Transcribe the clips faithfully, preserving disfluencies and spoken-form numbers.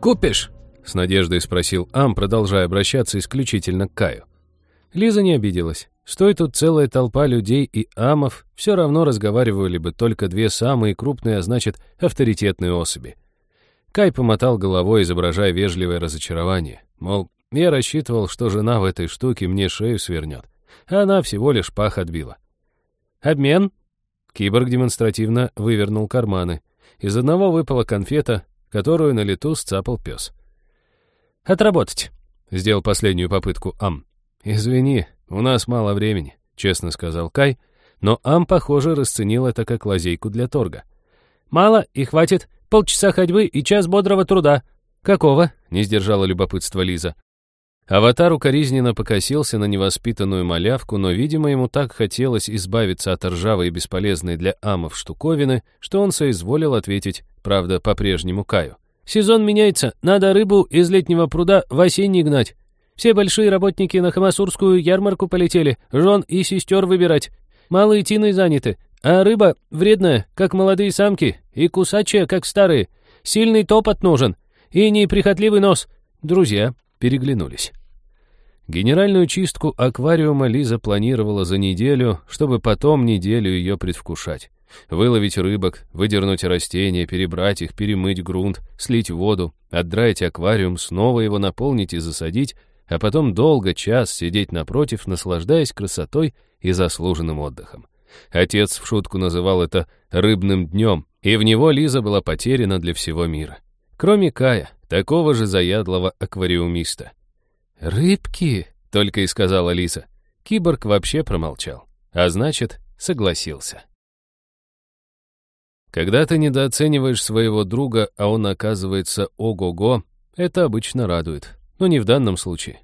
«Купишь?» — с надеждой спросил Ам, продолжая обращаться исключительно к Каю. Лиза не обиделась. Стой тут целая толпа людей и амов, все равно разговаривали бы только две самые крупные, а значит, авторитетные особи. Кай помотал головой, изображая вежливое разочарование. Мол, я рассчитывал, что жена в этой штуке мне шею свернет, а она всего лишь пах отбила. «Обмен?» Киборг демонстративно вывернул карманы. Из одного выпала конфета, которую на лету сцапал пес. «Отработать», — сделал последнюю попытку Ам. «Извини, у нас мало времени», — честно сказал Кай, но Ам, похоже, расценил это как лазейку для торга. «Мало и хватит. Полчаса ходьбы и час бодрого труда». «Какого?» — не сдержала любопытства Лиза. Аватар укоризненно покосился на невоспитанную малявку, но, видимо, ему так хотелось избавиться от ржавой и бесполезной для амов штуковины, что он соизволил ответить, правда, по-прежнему Каю. «Сезон меняется, надо рыбу из летнего пруда в осенний гнать. Все большие работники на Хамасурскую ярмарку полетели, жен и сестер выбирать. Малые тины заняты, а рыба вредная, как молодые самки, и кусачая, как старые. Сильный топот нужен, и неприхотливый нос». Друзья переглянулись. Генеральную чистку аквариума Лиза планировала за неделю, чтобы потом неделю ее предвкушать. Выловить рыбок, выдернуть растения, перебрать их, перемыть грунт, слить воду, отдраить аквариум, снова его наполнить и засадить, а потом долго, час сидеть напротив, наслаждаясь красотой и заслуженным отдыхом. Отец в шутку называл это «рыбным днем», и в него Лиза была потеряна для всего мира. Кроме Кая, такого же заядлого аквариумиста. «Рыбки!» — только и сказала Лиза. Киборг вообще промолчал, а значит, согласился. Когда ты недооцениваешь своего друга, а он оказывается ого-го, это обычно радует, но не в данном случае.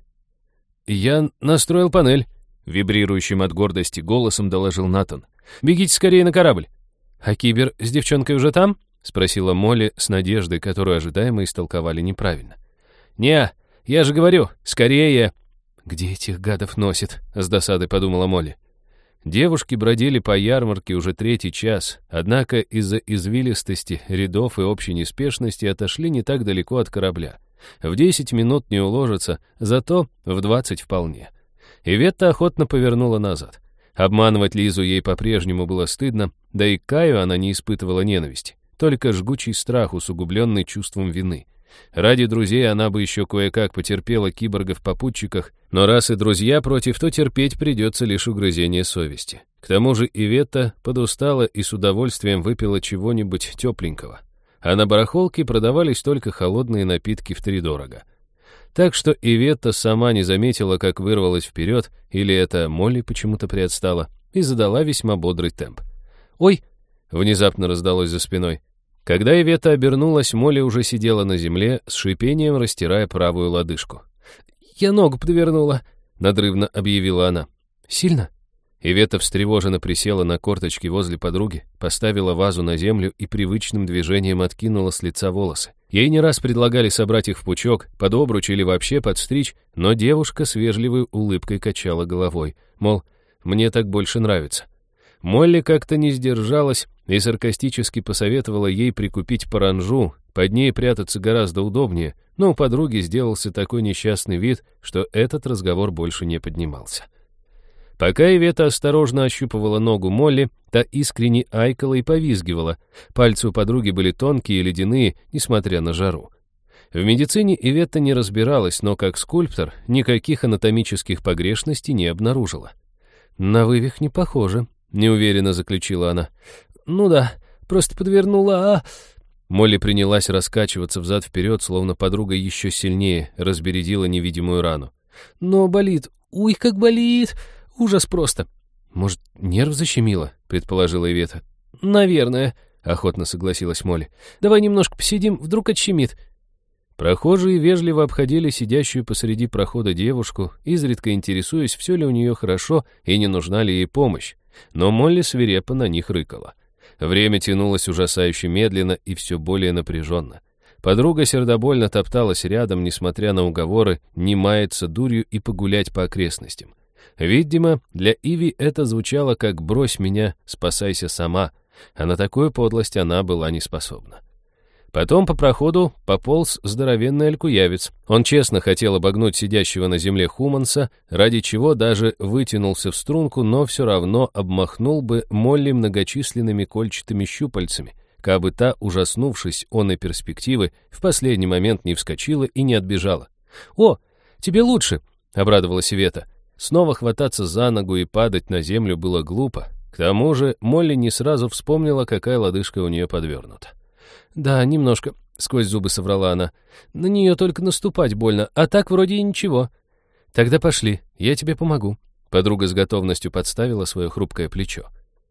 «Я настроил панель», — вибрирующим от гордости голосом доложил Натан. «Бегите скорее на корабль». «А Кибер с девчонкой уже там?» — спросила Молли с надеждой, которую ожидаемо истолковали неправильно. «Не, я же говорю, скорее!» «Где этих гадов носит?» — с досадой подумала Молли. Девушки бродили по ярмарке уже третий час, однако из-за извилистости рядов и общей неспешности отошли не так далеко от корабля. В десять минут не уложится, зато в двадцать вполне. Иветта охотно повернула назад. Обманывать Лизу ей по-прежнему было стыдно, да и к Каю она не испытывала ненависти, только жгучий страх, усугубленный чувством вины. Ради друзей она бы еще кое-как потерпела киборга в попутчиках, но раз и друзья против, то терпеть придется лишь угрызение совести. К тому же Иветта подустала и с удовольствием выпила чего-нибудь тепленького. А на барахолке продавались только холодные напитки втридорого. Так что Иветта сама не заметила, как вырвалась вперед, или это Молли почему-то приотстала, и задала весьма бодрый темп. «Ой!» — внезапно раздалось за спиной. Когда Иветта обернулась, Молли уже сидела на земле, с шипением растирая правую лодыжку. «Я ногу подвернула», — надрывно объявила она. «Сильно?» Иветта встревоженно присела на корточки возле подруги, поставила вазу на землю и привычным движением откинула с лица волосы. Ей не раз предлагали собрать их в пучок, под обруч или вообще подстричь, но девушка с вежливой улыбкой качала головой, мол, мне так больше нравится. Молли как-то не сдержалась и саркастически посоветовала ей прикупить паранжу, под ней прятаться гораздо удобнее, но у подруги сделался такой несчастный вид, что этот разговор больше не поднимался. Пока Иветта осторожно ощупывала ногу Молли, та искренне айкала и повизгивала. Пальцы у подруги были тонкие и ледяные, несмотря на жару. В медицине Иветта не разбиралась, но как скульптор никаких анатомических погрешностей не обнаружила. «На вывих не похоже», — неуверенно заключила она. «Ну да, просто подвернула, а...» Молли принялась раскачиваться взад-вперед, словно подруга еще сильнее разбередила невидимую рану. «Но болит, уй, как болит! Ужас просто!» «Может, нерв защемило?» — предположила Иветта. «Наверное», — охотно согласилась Молли. «Давай немножко посидим, вдруг отщемит». Прохожие вежливо обходили сидящую посреди прохода девушку, изредка интересуясь, все ли у нее хорошо и не нужна ли ей помощь. Но Молли свирепо на них рыкала. Время тянулось ужасающе медленно и все более напряженно. Подруга сердобольно топталась рядом, несмотря на уговоры, не маяться дурью и погулять по окрестностям. Видимо, для Иви это звучало как «брось меня, спасайся сама», а на такую подлость она была не способна. Потом по проходу пополз здоровенный алькуявец. Он честно хотел обогнуть сидящего на земле Хуманса, ради чего даже вытянулся в струнку, но все равно обмахнул бы Молли многочисленными кольчатыми щупальцами, кабы та, ужаснувшись оной перспективы, в последний момент не вскочила и не отбежала. «О, тебе лучше!» — обрадовалась Ивета. Снова хвататься за ногу и падать на землю было глупо. К тому же Молли не сразу вспомнила, какая лодыжка у нее подвернута. «Да, немножко», — сквозь зубы соврала она. «На нее только наступать больно, а так вроде и ничего». «Тогда пошли, я тебе помогу». Подруга с готовностью подставила свое хрупкое плечо.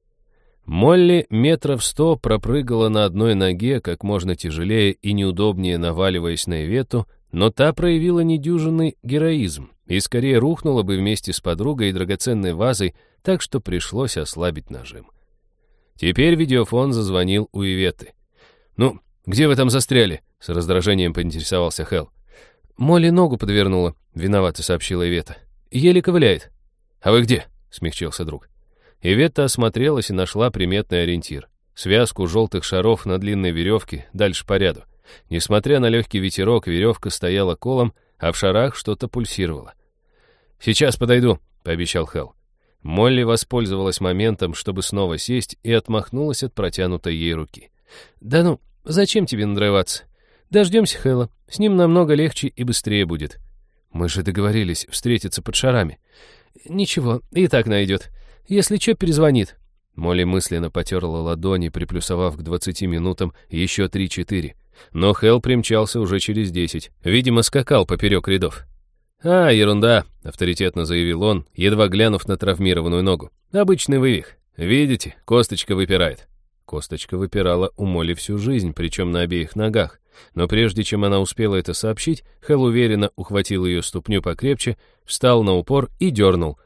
Молли метров сто пропрыгала на одной ноге, как можно тяжелее и неудобнее наваливаясь на Ивету, но та проявила недюжинный героизм и скорее рухнула бы вместе с подругой и драгоценной вазой, так что пришлось ослабить нажим. Теперь видеофон зазвонил у Иветы. «Ну, где вы там застряли?» — с раздражением поинтересовался Хелл. «Молли ногу подвернула», — виновато сообщила Ивета. «Еле ковыляет». «А вы где?» — смягчился друг. Ивета осмотрелась и нашла приметный ориентир. Связку желтых шаров на длинной веревке, дальше по ряду. Несмотря на легкий ветерок, веревка стояла колом, а в шарах что-то пульсировало. «Сейчас подойду», — пообещал Хелл. Молли воспользовалась моментом, чтобы снова сесть, и отмахнулась от протянутой ей руки. «Да ну, зачем тебе надрываться? Дождемся Хэлла, с ним намного легче и быстрее будет». «Мы же договорились встретиться под шарами». «Ничего, и так найдет. Если что, перезвонит». Молли мысленно потерла ладони, приплюсовав к двадцати минутам еще три-четыре. Но Хелл примчался уже через десять. Видимо, скакал поперек рядов. «А, ерунда», — авторитетно заявил он, едва глянув на травмированную ногу. «Обычный вывих. Видите, косточка выпирает». Косточка выпирала у Молли всю жизнь, причем на обеих ногах. Но прежде чем она успела это сообщить, Хелл уверенно ухватил ее ступню покрепче, встал на упор и дернул.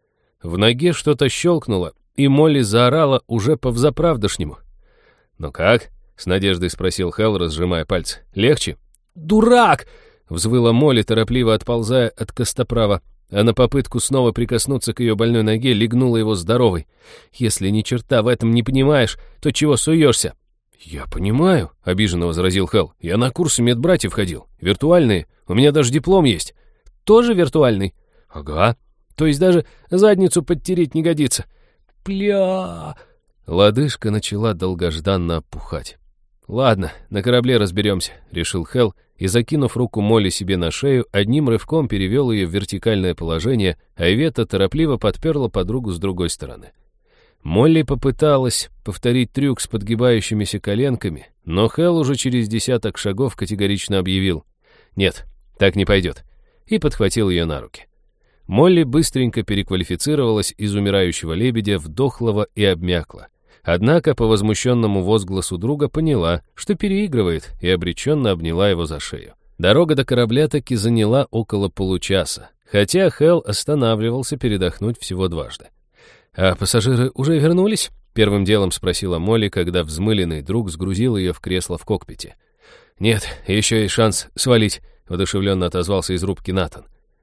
В ноге что-то щелкнуло, и Молли заорала уже по-взаправдошнему. «Ну как?» — с надеждой спросил Хелл, разжимая пальцы. «Легче?» «Дурак!» — взвыла Молли, торопливо отползая от костоправа, а на попытку снова прикоснуться к ее больной ноге легнула его здоровой. «Если ни черта в этом не понимаешь, то чего суешься?» «Я понимаю», — обиженно возразил Хелл. «Я на курсы медбратьев ходил. Виртуальные. У меня даже диплом есть». «Тоже виртуальный?» «Ага. То есть даже задницу подтереть не годится». «Пля...» Лодыжка начала долгожданно опухать. «Ладно, на корабле разберемся», — решил Хелл, и, закинув руку Молли себе на шею, одним рывком перевел ее в вертикальное положение, а Ивета торопливо подперла подругу с другой стороны. Молли попыталась повторить трюк с подгибающимися коленками, но Хелл уже через десяток шагов категорично объявил: «Нет, так не пойдет», и подхватил ее на руки. Молли быстренько переквалифицировалась из умирающего лебедя в дохлого и обмякла. Однако по возмущенному возгласу друга поняла, что переигрывает, и обреченно обняла его за шею. Дорога до корабля таки заняла около получаса, хотя Хелл останавливался передохнуть всего дважды. «А пассажиры уже вернулись?» — первым делом спросила Молли, когда взмыленный друг сгрузил ее в кресло в кокпите. «Нет, еще есть шанс свалить», — воодушевленно отозвался из рубки Натан.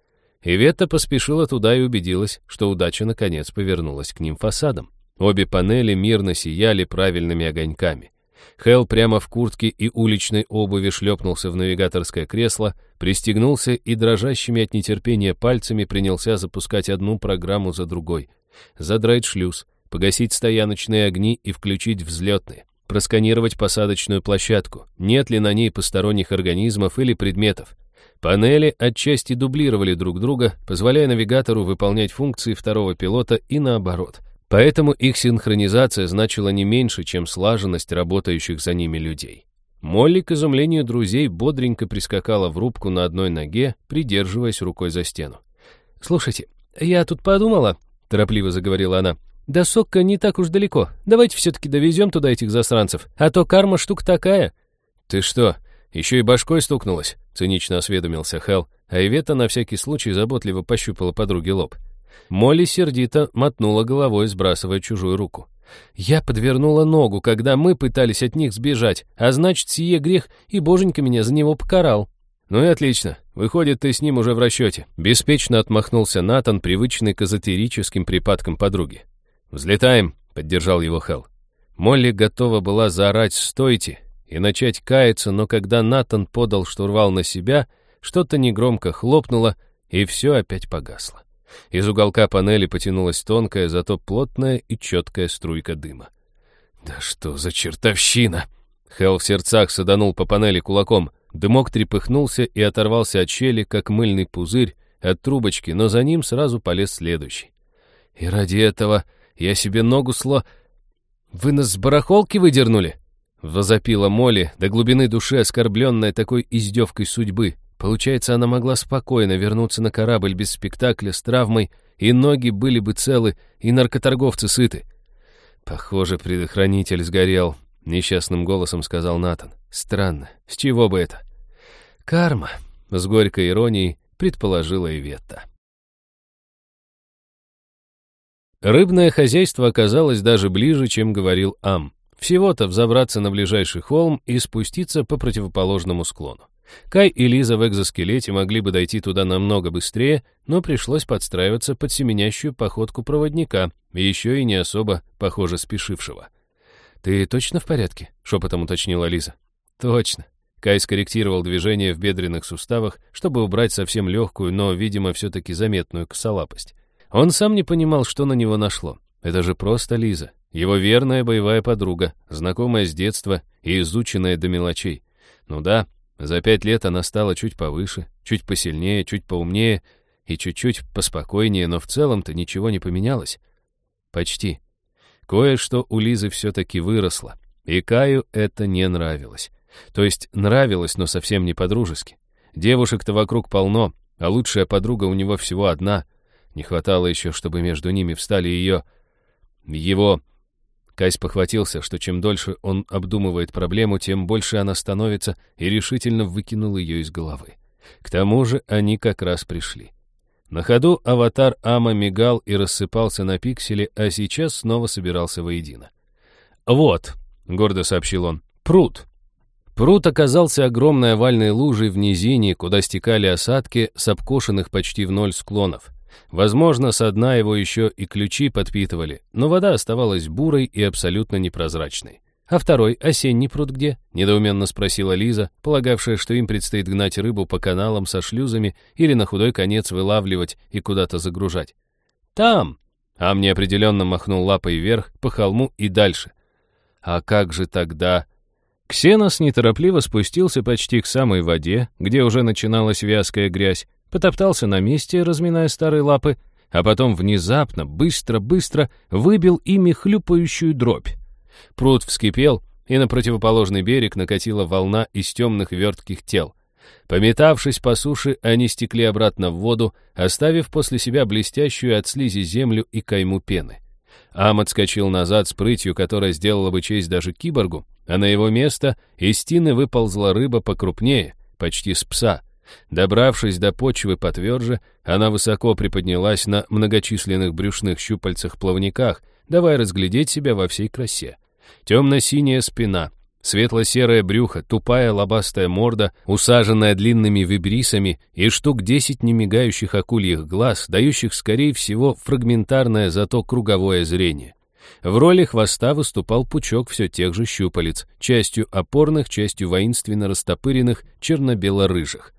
Ивета поспешила туда и убедилась, что удача наконец повернулась к ним фасадом. Обе панели мирно сияли правильными огоньками. Хелл прямо в куртке и уличной обуви шлепнулся в навигаторское кресло, пристегнулся и дрожащими от нетерпения пальцами принялся запускать одну программу за другой. Задрать шлюз, погасить стояночные огни и включить взлетные, просканировать посадочную площадку, нет ли на ней посторонних организмов или предметов. Панели отчасти дублировали друг друга, позволяя навигатору выполнять функции второго пилота и наоборот. Поэтому их синхронизация значила не меньше, чем слаженность работающих за ними людей. Молли, к изумлению друзей, бодренько прискакала в рубку на одной ноге, придерживаясь рукой за стену. «Слушайте, я тут подумала», — торопливо заговорила она, — «до Сокка не так уж далеко. Давайте все-таки довезем туда этих засранцев, а то карма штука такая». «Ты что, еще и башкой стукнулась?» — цинично осведомился Хелл, а Ивета на всякий случай заботливо пощупала подруге лоб. Молли сердито мотнула головой, сбрасывая чужую руку. «Я подвернула ногу, когда мы пытались от них сбежать, а значит, сие грех, и боженька меня за него покарал». «Ну и отлично. Выходит, ты с ним уже в расчете». Беспечно отмахнулся Натан, привычный к эзотерическим припадкам подруги. «Взлетаем», — поддержал его Хелл. Молли готова была заорать «стойте», и начать каяться, но когда Натан подал штурвал на себя, что-то негромко хлопнуло, и все опять погасло. Из уголка панели потянулась тонкая, зато плотная и четкая струйка дыма. «Да что за чертовщина!» Хелл в сердцах саданул по панели кулаком. Дымок трепыхнулся и оторвался от щели, как мыльный пузырь, от трубочки, но за ним сразу полез следующий. «И ради этого я себе ногу сло... Вы нас с барахолки выдернули?» Возопила Молли, до глубины души оскорбленная такой издевкой судьбы. Получается, она могла спокойно вернуться на корабль без спектакля с травмой, и ноги были бы целы, и наркоторговцы сыты. «Похоже, предохранитель сгорел», — несчастным голосом сказал Натан. «Странно, с чего бы это?» «Карма», — с горькой иронией предположила Иветта. Рыбное хозяйство оказалось даже ближе, чем говорил Ам. Всего-то взобраться на ближайший холм и спуститься по противоположному склону. Кай и Лиза в экзоскелете могли бы дойти туда намного быстрее, но пришлось подстраиваться под семенящую походку проводника, еще и не особо, похоже, спешившего. «Ты точно в порядке?» — шепотом уточнила Лиза. «Точно». Кай скорректировал движение в бедренных суставах, чтобы убрать совсем легкую, но, видимо, все-таки заметную косолапость. Он сам не понимал, что на него нашло. Это же просто Лиза, его верная боевая подруга, знакомая с детства и изученная до мелочей. Ну да, за пять лет она стала чуть повыше, чуть посильнее, чуть поумнее и чуть-чуть поспокойнее, но в целом-то ничего не поменялось. Почти. Кое-что у Лизы все-таки выросло, и Каю это не нравилось. То есть нравилось, но совсем не по-дружески. Девушек-то вокруг полно, а лучшая подруга у него всего одна. Не хватало еще, чтобы между ними встали ее... Его... Кайс похватился, что чем дольше он обдумывает проблему, тем больше она становится, и решительно выкинул ее из головы. К тому же они как раз пришли. На ходу аватар Ама мигал и рассыпался на пиксели, а сейчас снова собирался воедино. «Вот», — гордо сообщил он, — «пруд». Пруд оказался огромной овальной лужей в низине, куда стекали осадки с обкошенных почти в ноль склонов. Возможно, со дна его еще и ключи подпитывали, но вода оставалась бурой и абсолютно непрозрачной. «А второй, осенний пруд где?» — недоуменно спросила Лиза, полагавшая, что им предстоит гнать рыбу по каналам со шлюзами или на худой конец вылавливать и куда-то загружать. «Там!» — Ам неопределенно махнул лапой вверх, по холму и дальше. «А как же тогда?» Ксенос неторопливо спустился почти к самой воде, где уже начиналась вязкая грязь, потоптался на месте, разминая старые лапы, а потом внезапно, быстро-быстро выбил ими хлюпающую дробь. Пруд вскипел, и на противоположный берег накатила волна из темных вертких тел. Пометавшись по суше, они стекли обратно в воду, оставив после себя блестящую от слизи землю и кайму пены. Ам отскочил назад с прытью, которая сделала бы честь даже киборгу, а на его место из тины выползла рыба покрупнее, почти с пса. Добравшись до почвы потверже, она высоко приподнялась на многочисленных брюшных щупальцах-плавниках, давая разглядеть себя во всей красе. Темно-синяя спина, светло-серое брюхо, тупая лобастая морда, усаженная длинными вибрисами и штук десять немигающих акульих глаз, дающих, скорее всего, фрагментарное, зато круговое зрение. В роли хвоста выступал пучок все тех же щупалец, частью опорных, частью воинственно растопыренных, черно-бело-рыжих.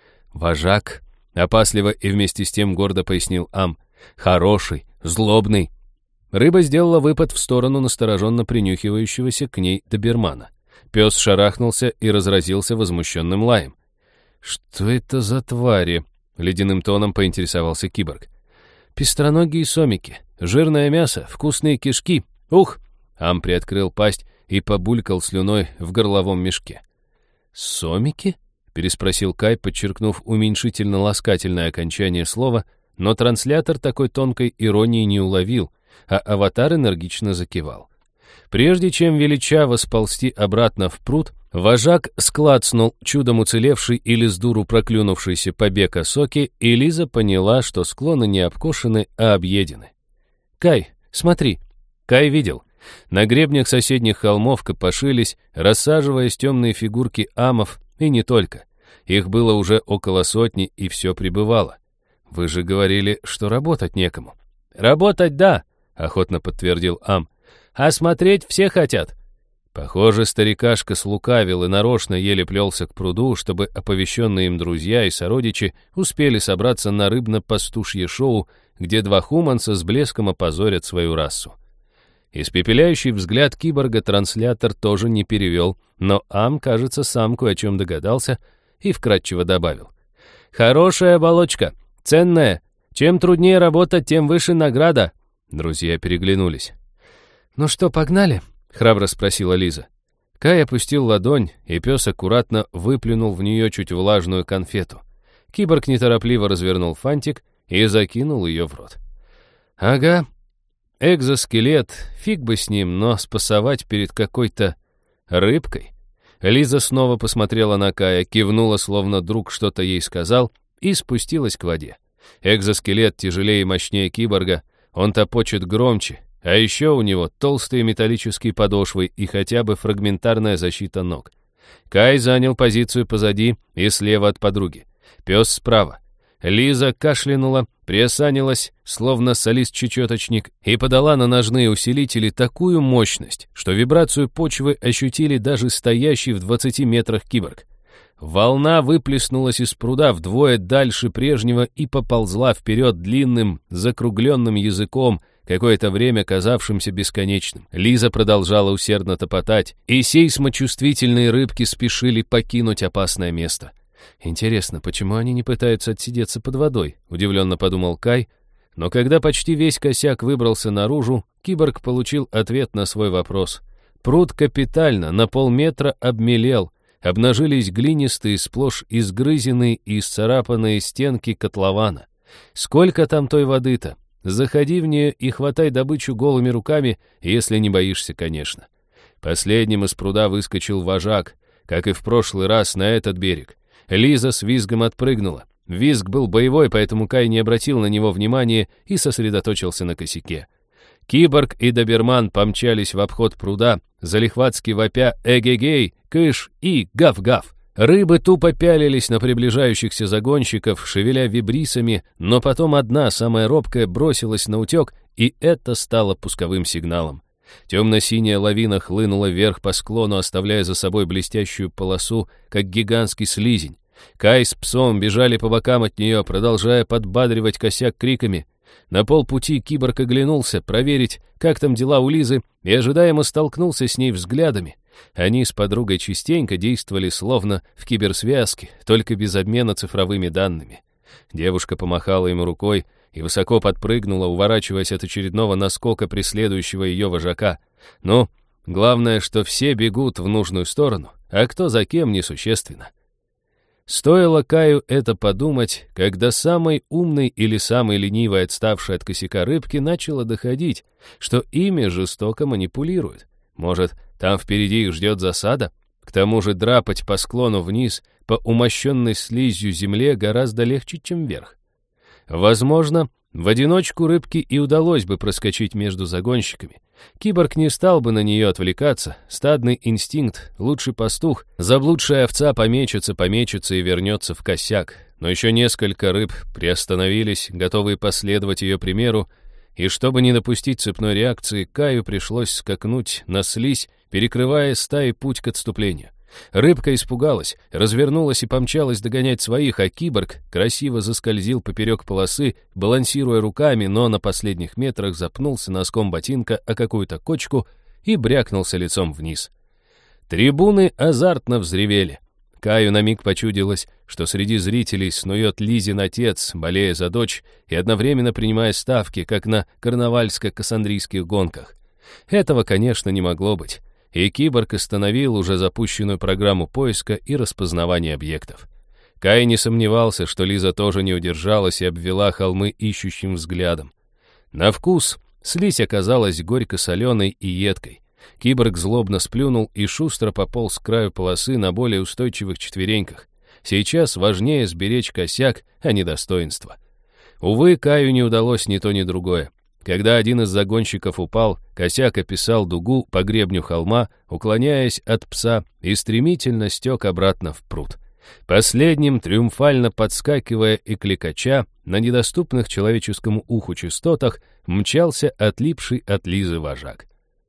«Вожак», — опасливо и вместе с тем гордо пояснил Ам, — «хороший, злобный». Рыба сделала выпад в сторону настороженно принюхивающегося к ней добермана. Пес шарахнулся и разразился возмущенным лаем. «Что это за твари?» — ледяным тоном поинтересовался киборг. «Пестроногие сомики, жирное мясо, вкусные кишки. Ух!» Ам приоткрыл пасть и побулькал слюной в горловом мешке. «Сомики?» — переспросил Кай, подчеркнув уменьшительно-ласкательное окончание слова, но транслятор такой тонкой иронии не уловил, а аватар энергично закивал. Прежде чем величаво сползти обратно в пруд, вожак склацнул чудом уцелевший или с дуру проклюнувшийся побег осоки, и Лиза поняла, что склоны не обкошены, а объедены. «Кай, смотри!» Кай видел. На гребнях соседних холмов копошились, рассаживаясь темные фигурки амов, и не только. Их было уже около сотни, и все прибывало. «Вы же говорили, что работать некому». «Работать — да», — охотно подтвердил Ам. «А смотреть все хотят». Похоже, старикашка слукавил и нарочно еле плелся к пруду, чтобы оповещенные им друзья и сородичи успели собраться на рыбно-пастушье шоу, где два хуманца с блеском опозорят свою расу. Испепеляющий взгляд киборга транслятор тоже не перевел, но Ам, кажется, сам кое о чем догадался и вкратчиво добавил. «Хорошая оболочка, ценная. Чем труднее работать, тем выше награда». Друзья переглянулись. «Ну что, погнали?» — храбро спросила Лиза. Кай опустил ладонь, и пес аккуратно выплюнул в нее чуть влажную конфету. Киборг неторопливо развернул фантик и закинул ее в рот. «Ага, экзоскелет, фиг бы с ним, но спасовать перед какой-то рыбкой». Лиза снова посмотрела на Кая, кивнула, словно друг что-то ей сказал, и спустилась к воде. Экзоскелет тяжелее и мощнее киборга, он топочет громче, а еще у него толстые металлические подошвы и хотя бы фрагментарная защита ног. Кай занял позицию позади и слева от подруги. Пес справа. Лиза кашлянула, приосанилась, словно солист-чечеточник, и подала на ножные усилители такую мощность, что вибрацию почвы ощутили даже стоящий в двадцати метрах киборг. Волна выплеснулась из пруда вдвое дальше прежнего и поползла вперед длинным, закругленным языком, какое-то время казавшимся бесконечным. Лиза продолжала усердно топотать, и сейсмочувствительные рыбки спешили покинуть опасное место. «Интересно, почему они не пытаются отсидеться под водой?» — удивленно подумал Кай. Но когда почти весь косяк выбрался наружу, киборг получил ответ на свой вопрос. Пруд капитально, на полметра обмелел, обнажились глинистые, сплошь изгрызенные и исцарапанные стенки котлована. Сколько там той воды-то? Заходи в нее и хватай добычу голыми руками, если не боишься, конечно. Последним из пруда выскочил вожак, как и в прошлый раз на этот берег. Лиза с визгом отпрыгнула. Визг был боевой, поэтому Кай не обратил на него внимания и сосредоточился на косяке. Киборг и доберман помчались в обход пруда, залихватски вопя «Эгегей», «Кыш» и «Гав-гав». Рыбы тупо пялились на приближающихся загонщиков, шевеля вибрисами, но потом одна, самая робкая, бросилась на утек, и это стало пусковым сигналом. Темно-синяя лавина хлынула вверх по склону, оставляя за собой блестящую полосу, как гигантский слизень. Кай с псом бежали по бокам от нее, продолжая подбадривать косяк криками. На полпути киборг оглянулся, проверить, как там дела у Лизы, и ожидаемо столкнулся с ней взглядами. Они с подругой частенько действовали словно в киберсвязке, только без обмена цифровыми данными. Девушка помахала ему рукой и высоко подпрыгнула, уворачиваясь от очередного наскока преследующего ее вожака. Ну, главное, что все бегут в нужную сторону, а кто за кем несущественно. Стоило Каю это подумать, когда самый умный или самый ленивый, отставший от косяка рыбки, начало доходить, что ими жестоко манипулируют. Может, там впереди их ждет засада? К тому же драпать по склону вниз, по умощенной слизью земле гораздо легче, чем вверх. Возможно, в одиночку рыбке и удалось бы проскочить между загонщиками. Киборг не стал бы на нее отвлекаться. Стадный инстинкт, лучший пастух, заблудшая овца помечется, помечется и вернется в косяк. Но еще несколько рыб приостановились, готовые последовать ее примеру, и чтобы не допустить цепной реакции, Каю пришлось скакнуть на слизь, перекрывая стаи путь к отступлению. Рыбка испугалась, развернулась и помчалась догонять своих, а киборг красиво заскользил поперек полосы, балансируя руками, но на последних метрах запнулся носком ботинка о какую-то кочку и брякнулся лицом вниз. Трибуны азартно взревели. Каю на миг почудилось, что среди зрителей снует Лизин отец, болея за дочь и одновременно принимая ставки, как на карнавальско-кассандрийских гонках. Этого, конечно, не могло быть. И киборг остановил уже запущенную программу поиска и распознавания объектов. Кай не сомневался, что Лиза тоже не удержалась и обвела холмы ищущим взглядом. На вкус слизь оказалась горько-соленой и едкой. Киборг злобно сплюнул и шустро пополз к краю полосы на более устойчивых четвереньках. Сейчас важнее сберечь косяк, а не достоинство. Увы, Каю не удалось ни то, ни другое. Когда один из загонщиков упал, косяк описал дугу по гребню холма, уклоняясь от пса, и стремительно стек обратно в пруд. Последним, триумфально подскакивая и кликача, на недоступных человеческому уху частотах мчался отлипший от Лизы вожак.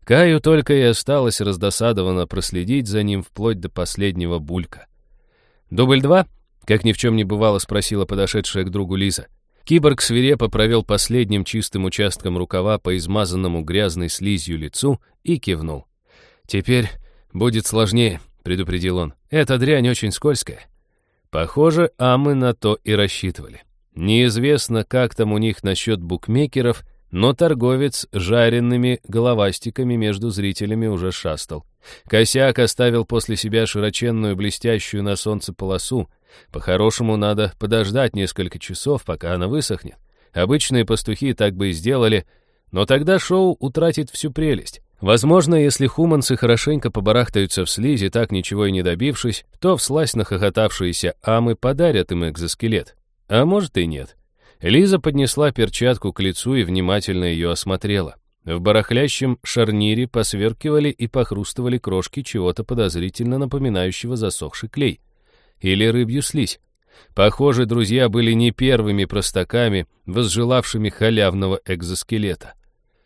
Каю только и осталось раздосадованно проследить за ним вплоть до последнего булька. «Дубль два?» — как ни в чем не бывало, спросила подошедшая к другу Лиза. Киборг свирепо провел последним чистым участком рукава по измазанному грязной слизью лицу и кивнул. «Теперь будет сложнее», — предупредил он. «Эта дрянь очень скользкая». Похоже, амы на то и рассчитывали. Неизвестно, как там у них насчет букмекеров, но торговец жареными головастиками между зрителями уже шастал. Косяк оставил после себя широченную блестящую на солнце полосу. По-хорошему, надо подождать несколько часов, пока она высохнет. Обычные пастухи так бы и сделали, но тогда шоу утратит всю прелесть. Возможно, если хуманцы хорошенько побарахтаются в слизи, так ничего и не добившись, то вслазь нахохотавшиеся амы подарят им экзоскелет. А может и нет. Лиза поднесла перчатку к лицу и внимательно ее осмотрела. В барахлящем шарнире посверкивали и похрустывали крошки чего-то подозрительно напоминающего засохший клей. Или рыбью слизь. Похоже, друзья были не первыми простаками, возжелавшими халявного экзоскелета.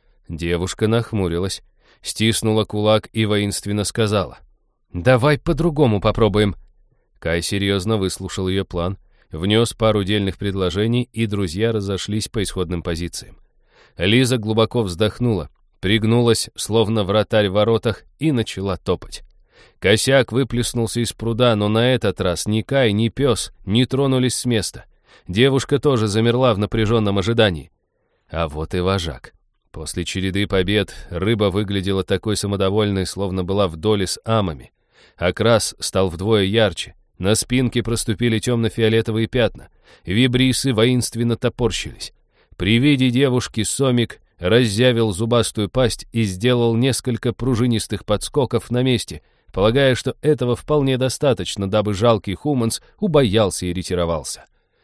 Девушка нахмурилась, стиснула кулак и воинственно сказала: «Давай по-другому попробуем». Кай серьезно выслушал ее план, внес пару дельных предложений, и друзья разошлись по исходным позициям. Лиза глубоко вздохнула, пригнулась, словно вратарь в воротах, и начала топать. Косяк выплеснулся из пруда, но на этот раз ни Кай, ни пес не тронулись с места. Девушка тоже замерла в напряженном ожидании. А вот и вожак. После череды побед рыба выглядела такой самодовольной, словно была в доле с амами. Окрас стал вдвое ярче, на спинке проступили темно-фиолетовые пятна, вибрисы воинственно топорщились. При виде девушки Сомик разъявил зубастую пасть и сделал несколько пружинистых подскоков на месте, полагая, что этого вполне достаточно, дабы жалкий хуманс убоялся и ретировался.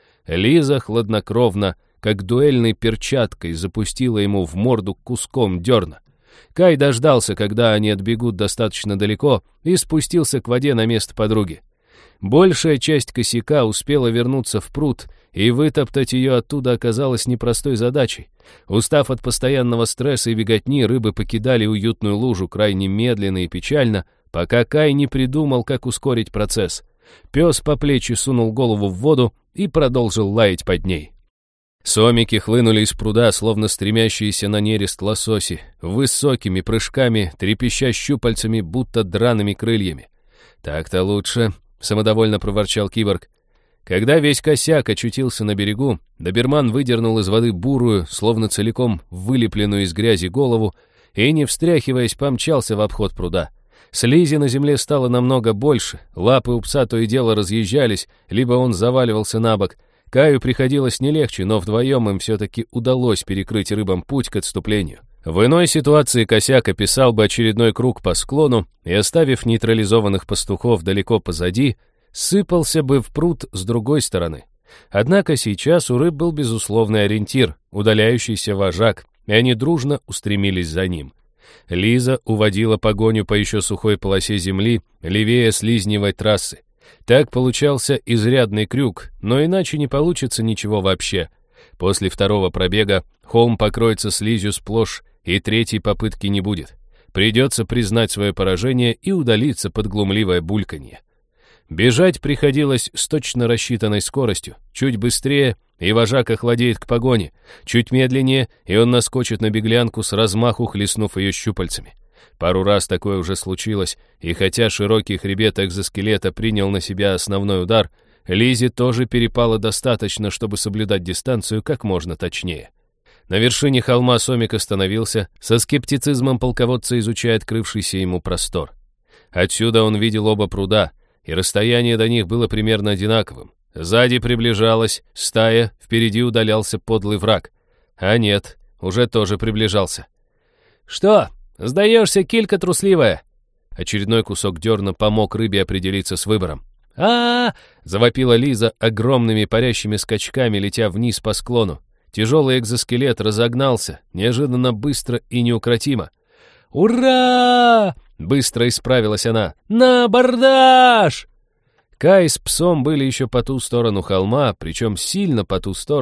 Лиза хладнокровно, как дуэльной перчаткой, запустила ему в морду куском дерна. Кай дождался, когда они отбегут достаточно далеко, и спустился к воде на место подруги. Большая часть косяка успела вернуться в пруд, и вытоптать ее оттуда оказалось непростой задачей. Устав от постоянного стресса и беготни, рыбы покидали уютную лужу крайне медленно и печально, пока Кай не придумал, как ускорить процесс. Пес по плечи сунул голову в воду и продолжил лаять под ней. Сомики хлынули из пруда, словно стремящиеся на нерест лососи, высокими прыжками, трепеща щупальцами, будто драными крыльями. «Так-то лучше», — самодовольно проворчал киборг. Когда весь косяк очутился на берегу, доберман выдернул из воды бурую, словно целиком вылепленную из грязи голову, и, не встряхиваясь, помчался в обход пруда. Слизи на земле стало намного больше, лапы у пса то и дело разъезжались, либо он заваливался на бок. Каю приходилось не легче, но вдвоем им все-таки удалось перекрыть рыбам путь к отступлению. В иной ситуации косяк описал бы очередной круг по склону и, оставив нейтрализованных пастухов далеко позади, сыпался бы в пруд с другой стороны. Однако сейчас у рыб был безусловный ориентир, удаляющийся вожак, и они дружно устремились за ним. Лиза уводила погоню по еще сухой полосе земли, левее слизневой трассы. Так получался изрядный крюк, но иначе не получится ничего вообще. После второго пробега холм покроется слизью сплошь, и третьей попытки не будет. Придется признать свое поражение и удалиться под глумливое бульканье. Бежать приходилось с точно рассчитанной скоростью. Чуть быстрее, и вожак охладеет к погоне. Чуть медленнее, и он наскочит на беглянку с размаху, хлестнув ее щупальцами. Пару раз такое уже случилось, и хотя широкий хребет экзоскелета принял на себя основной удар, Лизе тоже перепало достаточно, чтобы соблюдать дистанцию как можно точнее. На вершине холма Сомик остановился, со скептицизмом полководца изучая открывшийся ему простор. Отсюда он видел оба пруда, и расстояние до них было примерно одинаковым. Сзади приближалась стая, впереди удалялся подлый враг. А нет, уже тоже приближался. «Что, сдаешься, килька трусливая?» Очередной кусок дерна помог рыбе определиться с выбором. а, -а, -а завопила Лиза огромными парящими скачками, летя вниз по склону. Тяжелый экзоскелет разогнался, неожиданно быстро и неукротимо. «Ура!» — быстро исправилась она. «На абордаж!» Кай с псом были еще по ту сторону холма, причем сильно по ту сторону,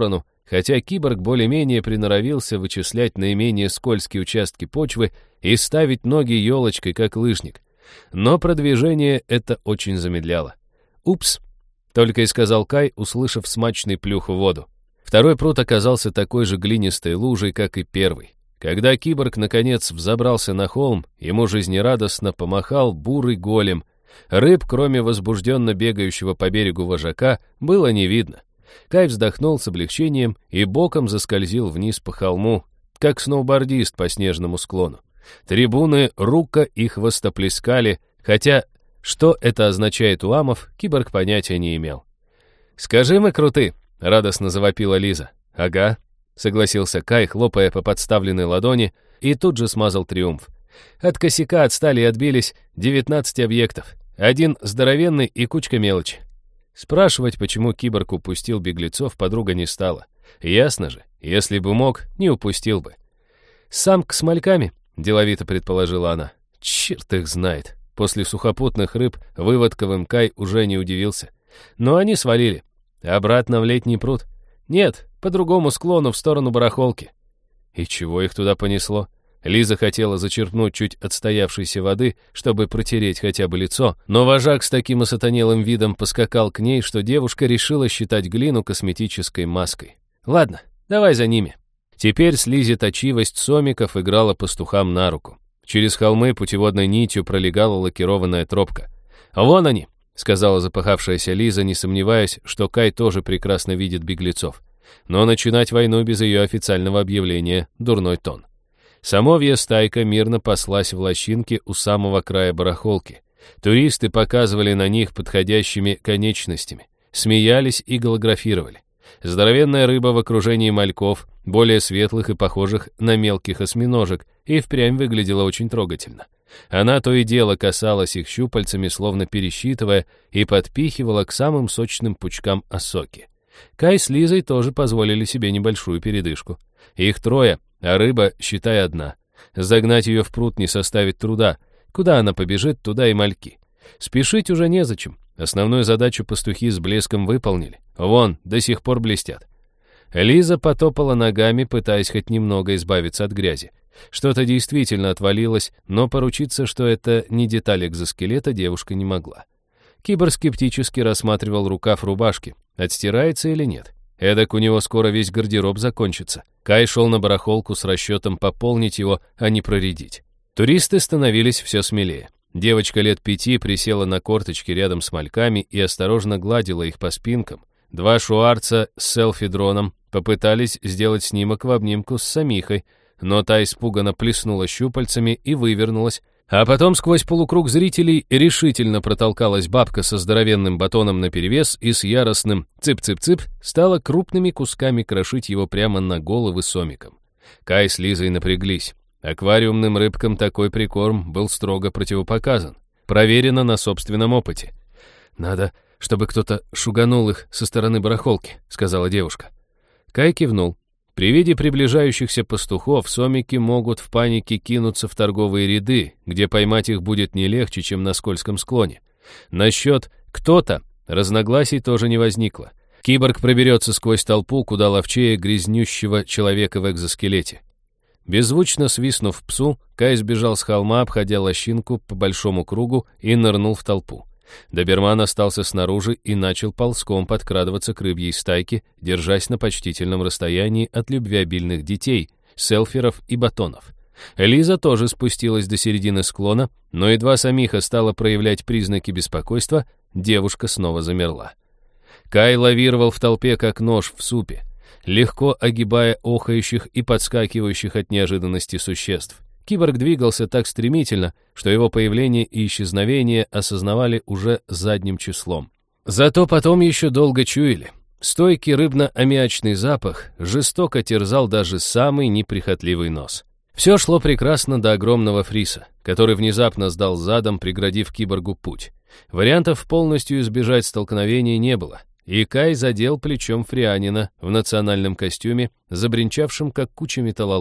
хотя киборг более-менее приноровился вычислять наименее скользкие участки почвы и ставить ноги елочкой, как лыжник. Но продвижение это очень замедляло. «Упс», — только и сказал Кай, услышав смачный плюх в воду. Второй пруд оказался такой же глинистой лужей, как и первый. Когда киборг, наконец, взобрался на холм, ему жизнерадостно помахал бурый голем. Рыб, кроме возбужденно бегающего по берегу вожака, было не видно. Кай вздохнул с облегчением и боком заскользил вниз по холму, как сноубордист по снежному склону. Трибуны рука и хвостоплескали, хотя что это означает у амов, киборг понятия не имел. «Скажи, мы круты!» — радостно завопила Лиза. «Ага», — согласился Кай, хлопая по подставленной ладони, и тут же смазал триумф. От косяка отстали и отбились девятнадцать объектов. Один здоровенный и кучка мелочи. Спрашивать, почему киборг упустил беглецов, подруга не стала. Ясно же, если бы мог, не упустил бы. «Самка с мальками», — деловито предположила она. Черт их знает. После сухопутных рыб выводковым Кай уже не удивился. Но они свалили. Обратно в летний пруд. Нет, по другому склону в сторону барахолки. И чего их туда понесло? Лиза хотела зачерпнуть чуть отстоявшейся воды, чтобы протереть хотя бы лицо, но вожак с таким осатанелым видом поскакал к ней, что девушка решила считать глину косметической маской. «Ладно, давай за ними». Теперь с Лизи точивость сомиков играла пастухам на руку. Через холмы путеводной нитью пролегала лакированная тропка. «Вон они», — сказала запыхавшаяся Лиза, не сомневаясь, что Кай тоже прекрасно видит беглецов. Но начинать войну без ее официального объявления — дурной тон. Самовья стайка мирно паслась в лощинке у самого края барахолки. Туристы показывали на них подходящими конечностями, смеялись и голографировали. Здоровенная рыба в окружении мальков, более светлых и похожих на мелких осьминожек, и впрямь выглядела очень трогательно. Она то и дело касалась их щупальцами, словно пересчитывая, и подпихивала к самым сочным пучкам осоки. Кай с Лизой тоже позволили себе небольшую передышку. Их трое, а рыба, считай, одна. Загнать ее в пруд не составит труда. Куда она побежит, туда и мальки. Спешить уже незачем. Основную задачу пастухи с блеском выполнили. Вон, до сих пор блестят. Лиза потопала ногами, пытаясь хоть немного избавиться от грязи. Что-то действительно отвалилось, но поручиться, что это не деталь экзоскелета, девушка не могла. Киборг скептически рассматривал рукав рубашки. Отстирается или нет? Эдак у него скоро весь гардероб закончится. Кай шел на барахолку с расчетом пополнить его, а не проредить. Туристы становились все смелее. Девочка лет пяти присела на корточки рядом с мальками и осторожно гладила их по спинкам. Два шуарца с селфи-дроном попытались сделать снимок в обнимку с самихой, но та испуганно плеснула щупальцами и вывернулась, а потом сквозь полукруг зрителей решительно протолкалась бабка со здоровенным батоном наперевес и с яростным «цып-цып-цып» стала крупными кусками крошить его прямо на головы сомикам. Кай с Лизой напряглись. Аквариумным рыбкам такой прикорм был строго противопоказан. Проверено на собственном опыте. «Надо, чтобы кто-то шуганул их со стороны барахолки», — сказала девушка. Кай кивнул. При виде приближающихся пастухов сомики могут в панике кинуться в торговые ряды, где поймать их будет не легче, чем на скользком склоне. Насчет «кто-то» разногласий тоже не возникло. Киборг проберется сквозь толпу, куда ловчее грязнющего человека в экзоскелете. Беззвучно свистнув псу, Кай сбежал с холма, обходя лощинку по большому кругу и нырнул в толпу. Доберман остался снаружи и начал ползком подкрадываться к рыбьей стайке, держась на почтительном расстоянии от любвеобильных детей, селферов и батонов. Лиза тоже спустилась до середины склона, но едва самиха стала проявлять признаки беспокойства, девушка снова замерла. Кай лавировал в толпе, как нож в супе, легко огибая охающих и подскакивающих от неожиданности существ. Киборг двигался так стремительно, что его появление и исчезновение осознавали уже задним числом. Зато потом еще долго чуяли. Стойкий рыбно-аммиачный запах жестоко терзал даже самый неприхотливый нос. Все шло прекрасно до огромного фриса, который внезапно сдал задом, преградив киборгу путь. Вариантов полностью избежать столкновения не было, и Кай задел плечом фрианина в национальном костюме, забринчавшем как куча металлолома.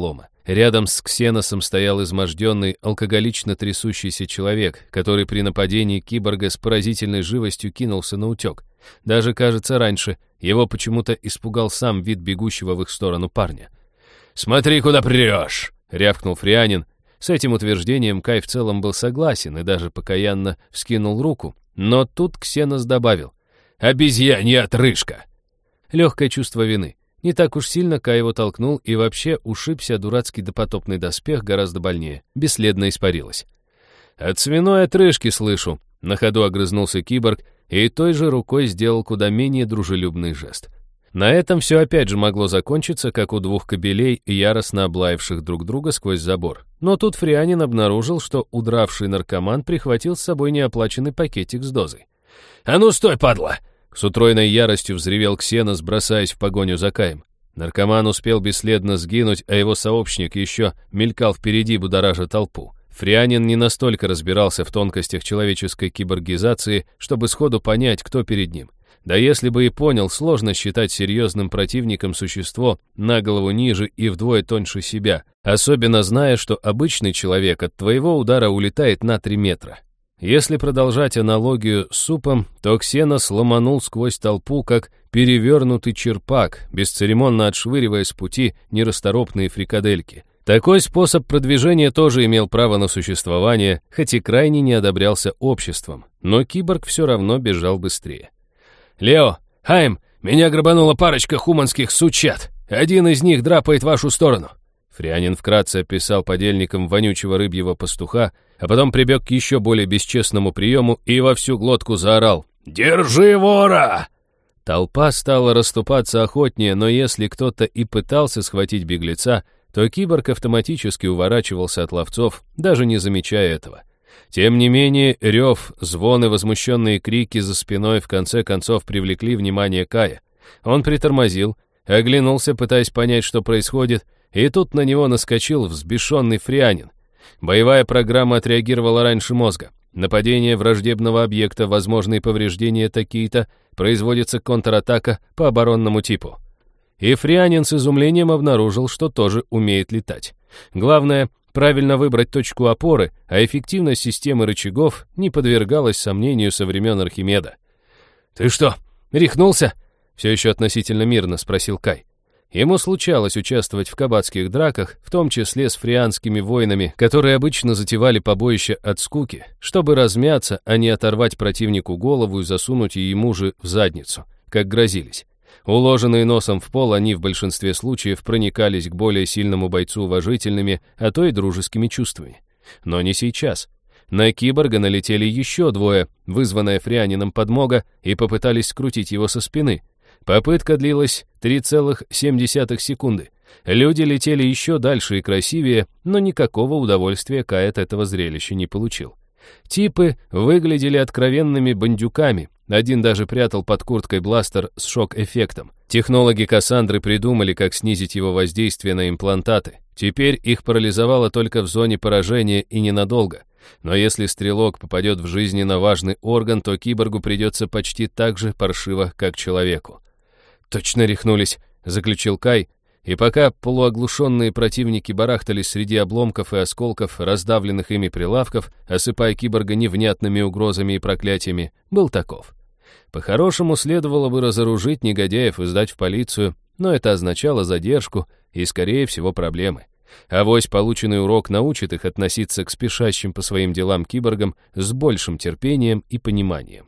Рядом с Ксеносом стоял изможденный, алкоголично трясущийся человек, который при нападении киборга с поразительной живостью кинулся на утек. Даже, кажется, раньше его почему-то испугал сам вид бегущего в их сторону парня. «Смотри, куда прешь!» — рявкнул Фрианин. С этим утверждением Кай в целом был согласен и даже покаянно вскинул руку. Но тут Ксенос добавил: «Обезьянья отрыжка!» Легкое чувство вины. Не так уж сильно Кай его толкнул, и вообще ушибся дурацкий допотопный доспех гораздо больнее. Бесследно испарилось. «От свиной отрыжки слышу», — на ходу огрызнулся киборг и той же рукой сделал куда менее дружелюбный жест. На этом все опять же могло закончиться, как у двух кобелей, яростно облаявших друг друга сквозь забор. Но тут Фрианин обнаружил, что удравший наркоман прихватил с собой неоплаченный пакетик с дозой. «А ну стой, падла!» С утроенной яростью взревел Ксенос, бросаясь в погоню за Каем. Наркоман успел бесследно сгинуть, а его сообщник еще мелькал впереди, будоража толпу. Фрианин не настолько разбирался в тонкостях человеческой киборгизации, чтобы сходу понять, кто перед ним. Да если бы и понял, сложно считать серьезным противником существо на голову ниже и вдвое тоньше себя, особенно зная, что обычный человек от твоего удара улетает на три метра. Если продолжать аналогию с супом, то Ксенос ломанул сквозь толпу, как перевернутый черпак, бесцеремонно отшвыривая с пути нерасторопные фрикадельки. Такой способ продвижения тоже имел право на существование, хоть и крайне не одобрялся обществом, но киборг все равно бежал быстрее. «Лео, Хайм, меня грабанула парочка хуманских сучат. Один из них драпает в вашу сторону». Фрианин вкратце описал подельникам вонючего рыбьего пастуха, а потом прибег к еще более бесчестному приему и во всю глотку заорал: «Держи вора!». Толпа стала расступаться охотнее, но если кто-то и пытался схватить беглеца, то киборг автоматически уворачивался от ловцов, даже не замечая этого. Тем не менее, рев, звон и возмущенные крики за спиной в конце концов привлекли внимание Кая. Он притормозил, оглянулся, пытаясь понять, что происходит, и тут на него наскочил взбешенный Фрианин. Боевая программа отреагировала раньше мозга. Нападение враждебного объекта, возможные повреждения такие-то, производится контратака по оборонному типу. И Фрианин с изумлением обнаружил, что тоже умеет летать. Главное — правильно выбрать точку опоры, а эффективность системы рычагов не подвергалась сомнению со времен Архимеда. «Ты что, рехнулся?» — все еще относительно мирно спросил Кай. Ему случалось участвовать в кабацких драках, в том числе с фрианскими воинами, которые обычно затевали побоище от скуки, чтобы размяться, а не оторвать противнику голову и засунуть ему же в задницу, как грозились. Уложенные носом в пол, они в большинстве случаев проникались к более сильному бойцу уважительными, а то и дружескими чувствами. Но не сейчас. На киборга налетели еще двое, вызванная Фрианином подмога, и попытались скрутить его со спины. Попытка длилась три целых семь десятых секунды. Люди летели еще дальше и красивее, но никакого удовольствия Кай от этого зрелища не получил. Типы выглядели откровенными бандюками. Один даже прятал под курткой бластер с шок-эффектом. Технологи Кассандры придумали, как снизить его воздействие на имплантаты. Теперь их парализовало только в зоне поражения и ненадолго. Но если стрелок попадет в жизненно важный орган, то киборгу придется почти так же паршиво, как человеку. «Точно рехнулись», — заключил Кай, и пока полуоглушенные противники барахтались среди обломков и осколков, раздавленных ими прилавков, осыпая киборга невнятными угрозами и проклятиями, был таков. По-хорошему, следовало бы разоружить негодяев и сдать в полицию, но это означало задержку и, скорее всего, проблемы. Авось полученный урок научит их относиться к спешащим по своим делам киборгам с большим терпением и пониманием.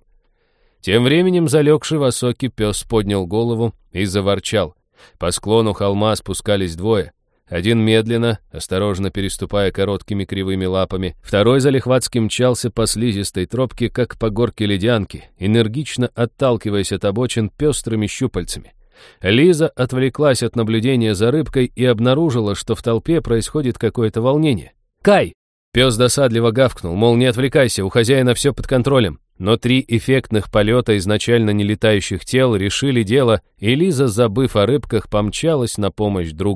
Тем временем залегший в осоке пес поднял голову и заворчал. По склону холма спускались двое. Один медленно, осторожно переступая короткими кривыми лапами, второй залихватски мчался по слизистой тропке, как по горке ледянки, энергично отталкиваясь от обочин пестрыми щупальцами. Лиза отвлеклась от наблюдения за рыбкой и обнаружила, что в толпе происходит какое-то волнение. «Кай!» Пес досадливо гавкнул, мол, не отвлекайся, у хозяина все под контролем. Но три эффектных полета изначально нелетающих тел решили дело, и Лиза, забыв о рыбках, помчалась на помощь другу.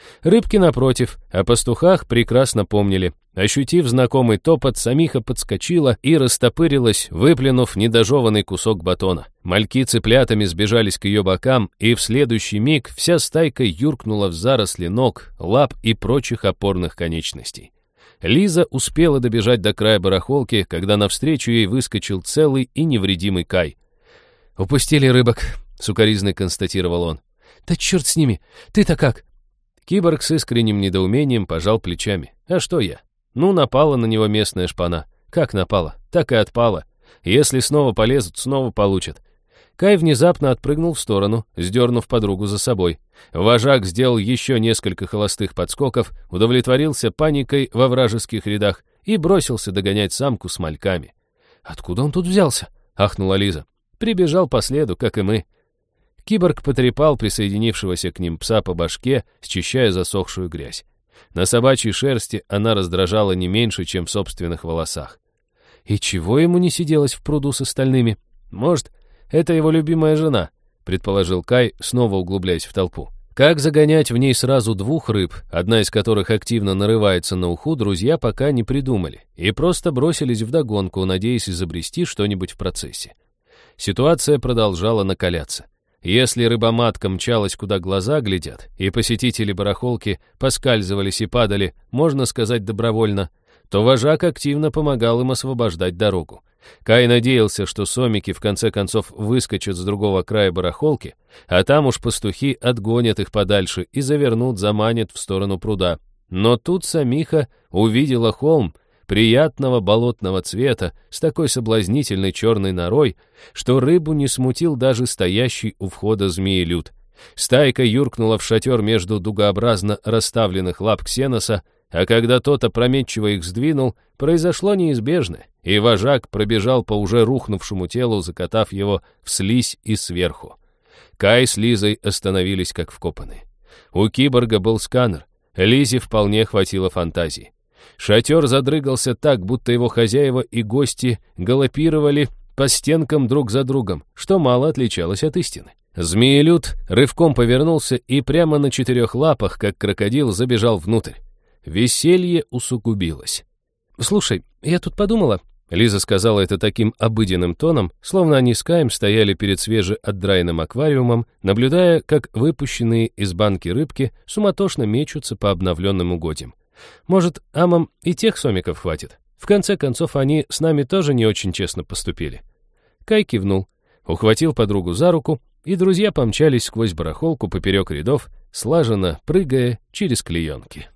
Рыбки, напротив, о пастухах прекрасно помнили. Ощутив знакомый топот, самиха подскочила и растопырилась, выплюнув недожеванный кусок батона. Мальки цыплятами сбежались к ее бокам, и в следующий миг вся стайка юркнула в заросли ног, лап и прочих опорных конечностей. Лиза успела добежать до края барахолки, когда навстречу ей выскочил целый и невредимый Кай. «Упустили рыбок», — сукоризной констатировал он. «Да черт с ними! Ты-то как?» Киборг с искренним недоумением пожал плечами. «А что я? Ну, напала на него местная шпана. Как напала? Так и отпала. Если снова полезут, снова получат». Кай внезапно отпрыгнул в сторону, сдернув подругу за собой. Вожак сделал еще несколько холостых подскоков, удовлетворился паникой во вражеских рядах и бросился догонять самку с мальками. «Откуда он тут взялся?» — ахнула Лиза. «Прибежал по следу, как и мы». Киборг потрепал присоединившегося к ним пса по башке, счищая засохшую грязь. На собачьей шерсти она раздражала не меньше, чем в собственных волосах. И чего ему не сиделось в пруду с остальными? Может, это его любимая жена, предположил Кай, снова углубляясь в толпу. Как загонять в ней сразу двух рыб, одна из которых активно нарывается на уху, друзья пока не придумали, и просто бросились вдогонку, надеясь изобрести что-нибудь в процессе. Ситуация продолжала накаляться. Если рыбоматка мчалась, куда глаза глядят, и посетители барахолки поскальзывались и падали, можно сказать, добровольно, то вожак активно помогал им освобождать дорогу. Кай надеялся, что сомики в конце концов выскочат с другого края барахолки, а там уж пастухи отгонят их подальше и завернут, заманят в сторону пруда. Но тут самиха увидела холм приятного болотного цвета с такой соблазнительной черной норой, что рыбу не смутил даже стоящий у входа змеелюд. Стайка юркнула в шатер между дугообразно расставленных лап ксеноса, а когда тот опрометчиво их сдвинул, произошло неизбежное, и вожак пробежал по уже рухнувшему телу, закатав его в слизь и сверху. Кай с Лизой остановились как вкопанные. У киборга был сканер, Лизе вполне хватило фантазии. Шатер задрыгался так, будто его хозяева и гости галопировали по стенкам друг за другом, что мало отличалось от истины. Змеелюд рывком повернулся и прямо на четырех лапах, как крокодил, забежал внутрь. Веселье усугубилось. «Слушай, я тут подумала...» Лиза сказала это таким обыденным тоном, словно они с Каем стояли перед свежеотдраенным аквариумом, наблюдая, как выпущенные из банки рыбки суматошно мечутся по обновленным угодьям. «Может, амам и тех сомиков хватит? В конце концов, они с нами тоже не очень честно поступили». Кай кивнул, ухватил подругу за руку, и друзья помчались сквозь барахолку поперек рядов, слаженно прыгая через клеенки.